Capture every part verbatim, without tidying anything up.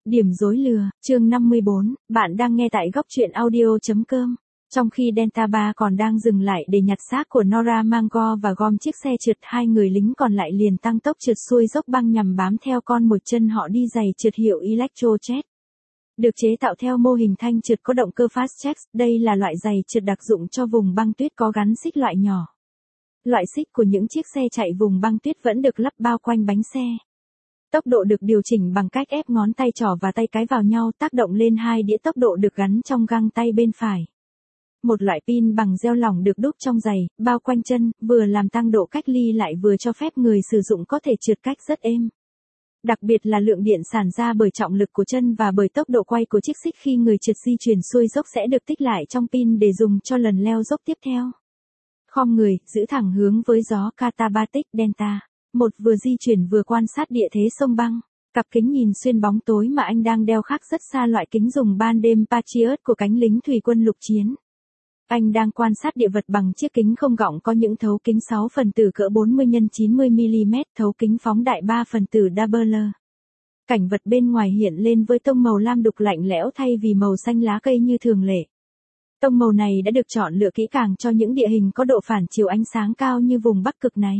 Điểm rối lừa, chương năm mươi bốn, bạn đang nghe tại góc truyện audio.com. Trong khi Delta ba còn đang dừng lại để nhặt xác của Nora Mangor và gom chiếc xe trượt, hai người lính còn lại liền tăng tốc trượt xuôi dốc băng nhằm bám theo con mồi chân họ đi giày trượt hiệu Electrojet. Được chế tạo theo mô hình thanh trượt có động cơ Fastrax, đây là loại giày trượt đặc dụng cho vùng băng tuyết có gắn xích loại nhỏ. Loại xích của những chiếc xe chạy vùng băng tuyết vẫn được lắp bao quanh bánh xe. Tốc độ được điều chỉnh bằng cách ép ngón tay trỏ và tay cái vào nhau tác động lên hai đĩa tốc độ được gắn trong găng tay bên phải. Một loại pin bằng gel lỏng được đúc trong giày, bao quanh chân, vừa làm tăng độ cách ly lại vừa cho phép người sử dụng có thể trượt cách rất êm. Đặc biệt là lượng điện sản ra bởi trọng lực của chân và bởi tốc độ quay của chiếc xích khi người trượt di chuyển xuôi dốc sẽ được tích lại trong pin để dùng cho lần leo dốc tiếp theo. Khom người, giữ thẳng hướng với gió Katabatic Delta. Một vừa di chuyển vừa quan sát địa thế sông băng. Cặp kính nhìn xuyên bóng tối mà anh đang đeo khác rất xa loại kính dùng ban đêm Patriot của cánh lính thủy quân lục chiến. Anh đang quan sát địa vật bằng chiếc kính không gọng có những thấu kính sáu phần tử cỡ bốn mươi nhân chín mươi mi li mét, thấu kính phóng đại ba phần tử Doppler. Cảnh vật bên ngoài hiện lên với tông màu lam đục lạnh lẽo thay vì màu xanh lá cây như thường lệ. Tông màu này đã được chọn lựa kỹ càng cho những địa hình có độ phản chiếu ánh sáng cao như vùng Bắc Cực này.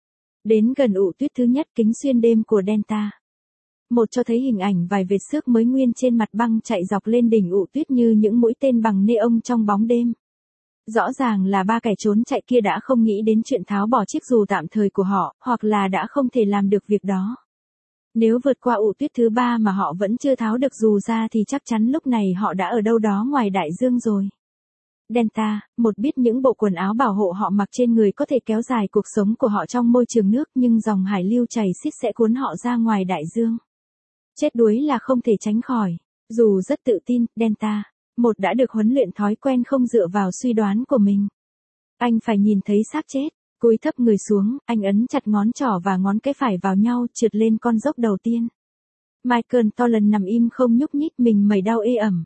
Đến gần ụ tuyết thứ nhất kính xuyên đêm của Delta. Một cho thấy hình ảnh vài vệt xước mới nguyên trên mặt băng chạy dọc lên đỉnh ụ tuyết như những mũi tên bằng neon trong bóng đêm. Rõ ràng là ba kẻ trốn chạy kia đã không nghĩ đến chuyện tháo bỏ chiếc dù tạm thời của họ, hoặc là đã không thể làm được việc đó. Nếu vượt qua ụ tuyết thứ ba mà họ vẫn chưa tháo được dù ra thì chắc chắn lúc này họ đã ở đâu đó ngoài đại dương rồi. Delta, một biết những bộ quần áo bảo hộ họ mặc trên người có thể kéo dài cuộc sống của họ trong môi trường nước nhưng dòng hải lưu chảy xiết sẽ cuốn họ ra ngoài đại dương. Chết đuối là không thể tránh khỏi. Dù rất tự tin, Delta, một đã được huấn luyện thói quen không dựa vào suy đoán của mình. Anh phải nhìn thấy xác chết, cúi thấp người xuống, anh ấn chặt ngón trỏ và ngón cái phải vào nhau trượt lên con dốc đầu tiên. Michael Toland nằm im không nhúc nhích, mình mẩy đau ê ẩm.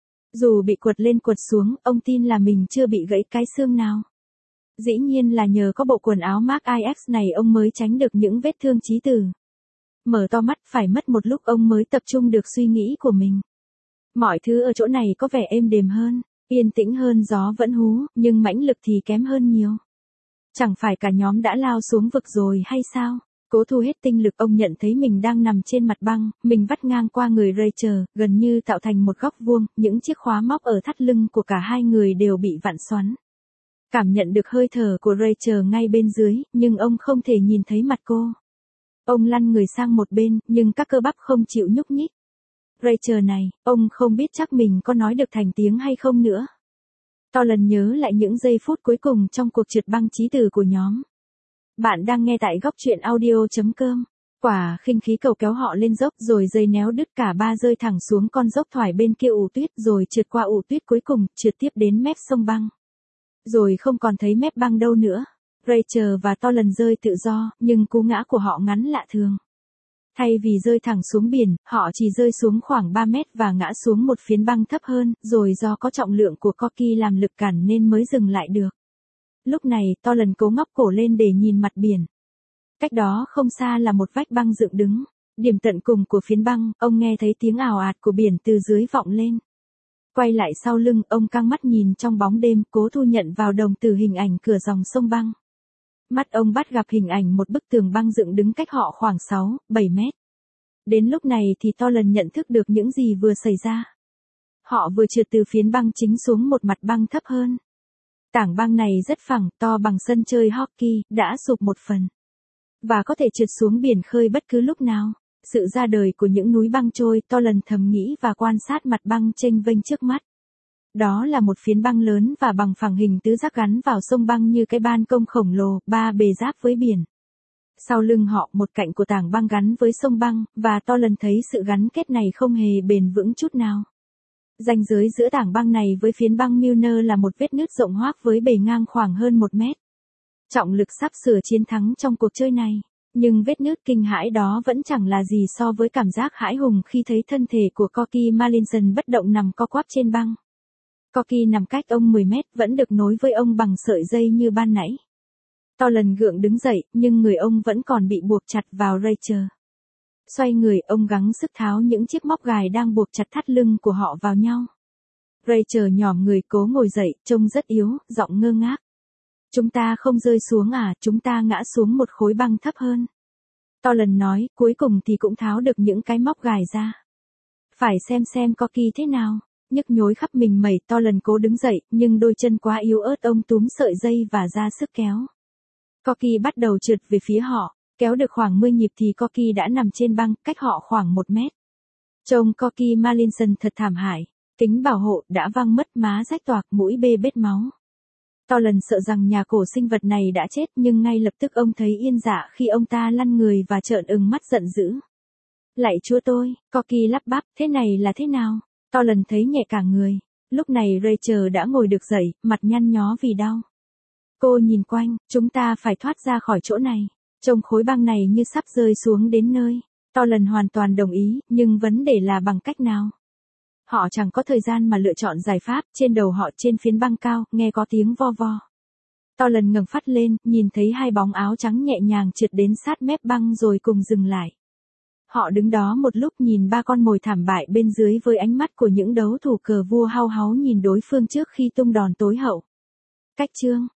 Dù bị quật lên quật xuống, ông tin là mình chưa bị gãy cái xương nào. Dĩ nhiên là nhờ có bộ quần áo Mark i ích này ông mới tránh được những vết thương chí tử. Mở to mắt phải mất một lúc ông mới tập trung được suy nghĩ của mình. Mọi thứ ở chỗ này có vẻ êm đềm hơn, yên tĩnh hơn, gió vẫn hú, nhưng mãnh lực thì kém hơn nhiều. Chẳng phải cả nhóm đã lao xuống vực rồi hay sao? Cố thu hết tinh lực ông nhận thấy mình đang nằm trên mặt băng, mình vắt ngang qua người Rachel, gần như tạo thành một góc vuông, những chiếc khóa móc ở thắt lưng của cả hai người đều bị vặn xoắn. Cảm nhận được hơi thở của Rachel ngay bên dưới, nhưng ông không thể nhìn thấy mặt cô. Ông lăn người sang một bên, nhưng các cơ bắp không chịu nhúc nhích. Rachel này, ông không biết chắc mình có nói được thành tiếng hay không nữa. Toland nhớ lại những giây phút cuối cùng trong cuộc trượt băng chí tử của nhóm. Bạn đang nghe tại góc truyện audio.com. Quả khinh khí cầu kéo họ lên dốc rồi dây néo đứt, cả ba rơi thẳng xuống con dốc thoải bên kia ụ tuyết rồi trượt qua ụ tuyết cuối cùng, trượt tiếp đến mép sông băng. Rồi không còn thấy mép băng đâu nữa. Rachel và Toland rơi tự do, nhưng cú ngã của họ ngắn lạ thường. Thay vì rơi thẳng xuống biển, họ chỉ rơi xuống khoảng ba mét và ngã xuống một phiến băng thấp hơn, rồi do có trọng lượng của Corky làm lực cản nên mới dừng lại được. Lúc này, Toland cố ngóc cổ lên để nhìn mặt biển. Cách đó không xa là một vách băng dựng đứng. Điểm tận cùng của phiến băng, ông nghe thấy tiếng ào ạt của biển từ dưới vọng lên. Quay lại sau lưng, ông căng mắt nhìn trong bóng đêm, cố thu nhận vào đồng tử hình ảnh cửa dòng sông băng. Mắt ông bắt gặp hình ảnh một bức tường băng dựng đứng cách họ khoảng sáu, bảy mét. Đến lúc này thì Toland nhận thức được những gì vừa xảy ra. Họ vừa trượt từ phiến băng chính xuống một mặt băng thấp hơn. Tảng băng này rất phẳng, to bằng sân chơi hockey, đã sụp một phần. Và có thể trượt xuống biển khơi bất cứ lúc nào. Sự ra đời của những núi băng trôi, Toland thầm nghĩ và quan sát mặt băng chênh vênh trước mắt. Đó là một phiến băng lớn và bằng phẳng hình tứ giác gắn vào sông băng như cái ban công khổng lồ, ba bề giáp với biển. Sau lưng họ, một cạnh của tảng băng gắn với sông băng, và Toland thấy sự gắn kết này không hề bền vững chút nào. Ranh giới giữa tảng băng này với phiến băng Milner là một vết nứt rộng hoác với bề ngang khoảng hơn một mét. Trọng lực sắp sửa chiến thắng trong cuộc chơi này, nhưng vết nứt kinh hãi đó vẫn chẳng là gì so với cảm giác hãi hùng khi thấy thân thể của Corky Mallinson bất động nằm co quắp trên băng. Corky nằm cách ông mười mét, vẫn được nối với ông bằng sợi dây như ban nãy. Toland gượng đứng dậy, nhưng người ông vẫn còn bị buộc chặt vào Rachel. Xoay người, ông gắng sức tháo những chiếc móc gài đang buộc chặt thắt lưng của họ vào nhau. Rachel nhòm người cố ngồi dậy, trông rất yếu, giọng ngơ ngác. Chúng ta không rơi xuống à, chúng ta ngã xuống một khối băng thấp hơn. Toland nói, cuối cùng thì cũng tháo được những cái móc gài ra. Phải xem xem Corky thế nào. Nhức nhối khắp mình mẩy, Toland cố đứng dậy, nhưng đôi chân quá yếu ớt, ông túm sợi dây và ra sức kéo. Corky bắt đầu trượt về phía họ. Kéo được khoảng mười nhịp thì Corky đã nằm trên băng, cách họ khoảng một mét. Trông Corky Mallinson thật thảm hại. Kính bảo hộ đã văng mất, má rách toạc, mũi bê bết máu. Toland sợ rằng nhà cổ sinh vật này đã chết, nhưng ngay lập tức ông thấy yên dạ khi ông ta lăn người và trợn ừng mắt giận dữ. Lạy Chúa tôi, Corky lắp bắp, thế này là thế nào? Toland thấy nhẹ cả người. Lúc này Rachel đã ngồi được dậy, mặt nhăn nhó vì đau. Cô nhìn quanh, chúng ta phải thoát ra khỏi chỗ này. Trông khối băng này như sắp rơi xuống đến nơi. Toland hoàn toàn đồng ý, nhưng vấn đề là bằng cách nào? Họ chẳng có thời gian mà lựa chọn giải pháp, trên đầu họ trên phiến băng cao, nghe có tiếng vo vo. Toland ngẩng phát lên, nhìn thấy hai bóng áo trắng nhẹ nhàng trượt đến sát mép băng rồi cùng dừng lại. Họ đứng đó một lúc nhìn ba con mồi thảm bại bên dưới với ánh mắt của những đấu thủ cờ vua hao háu nhìn đối phương trước khi tung đòn tối hậu. Cách chương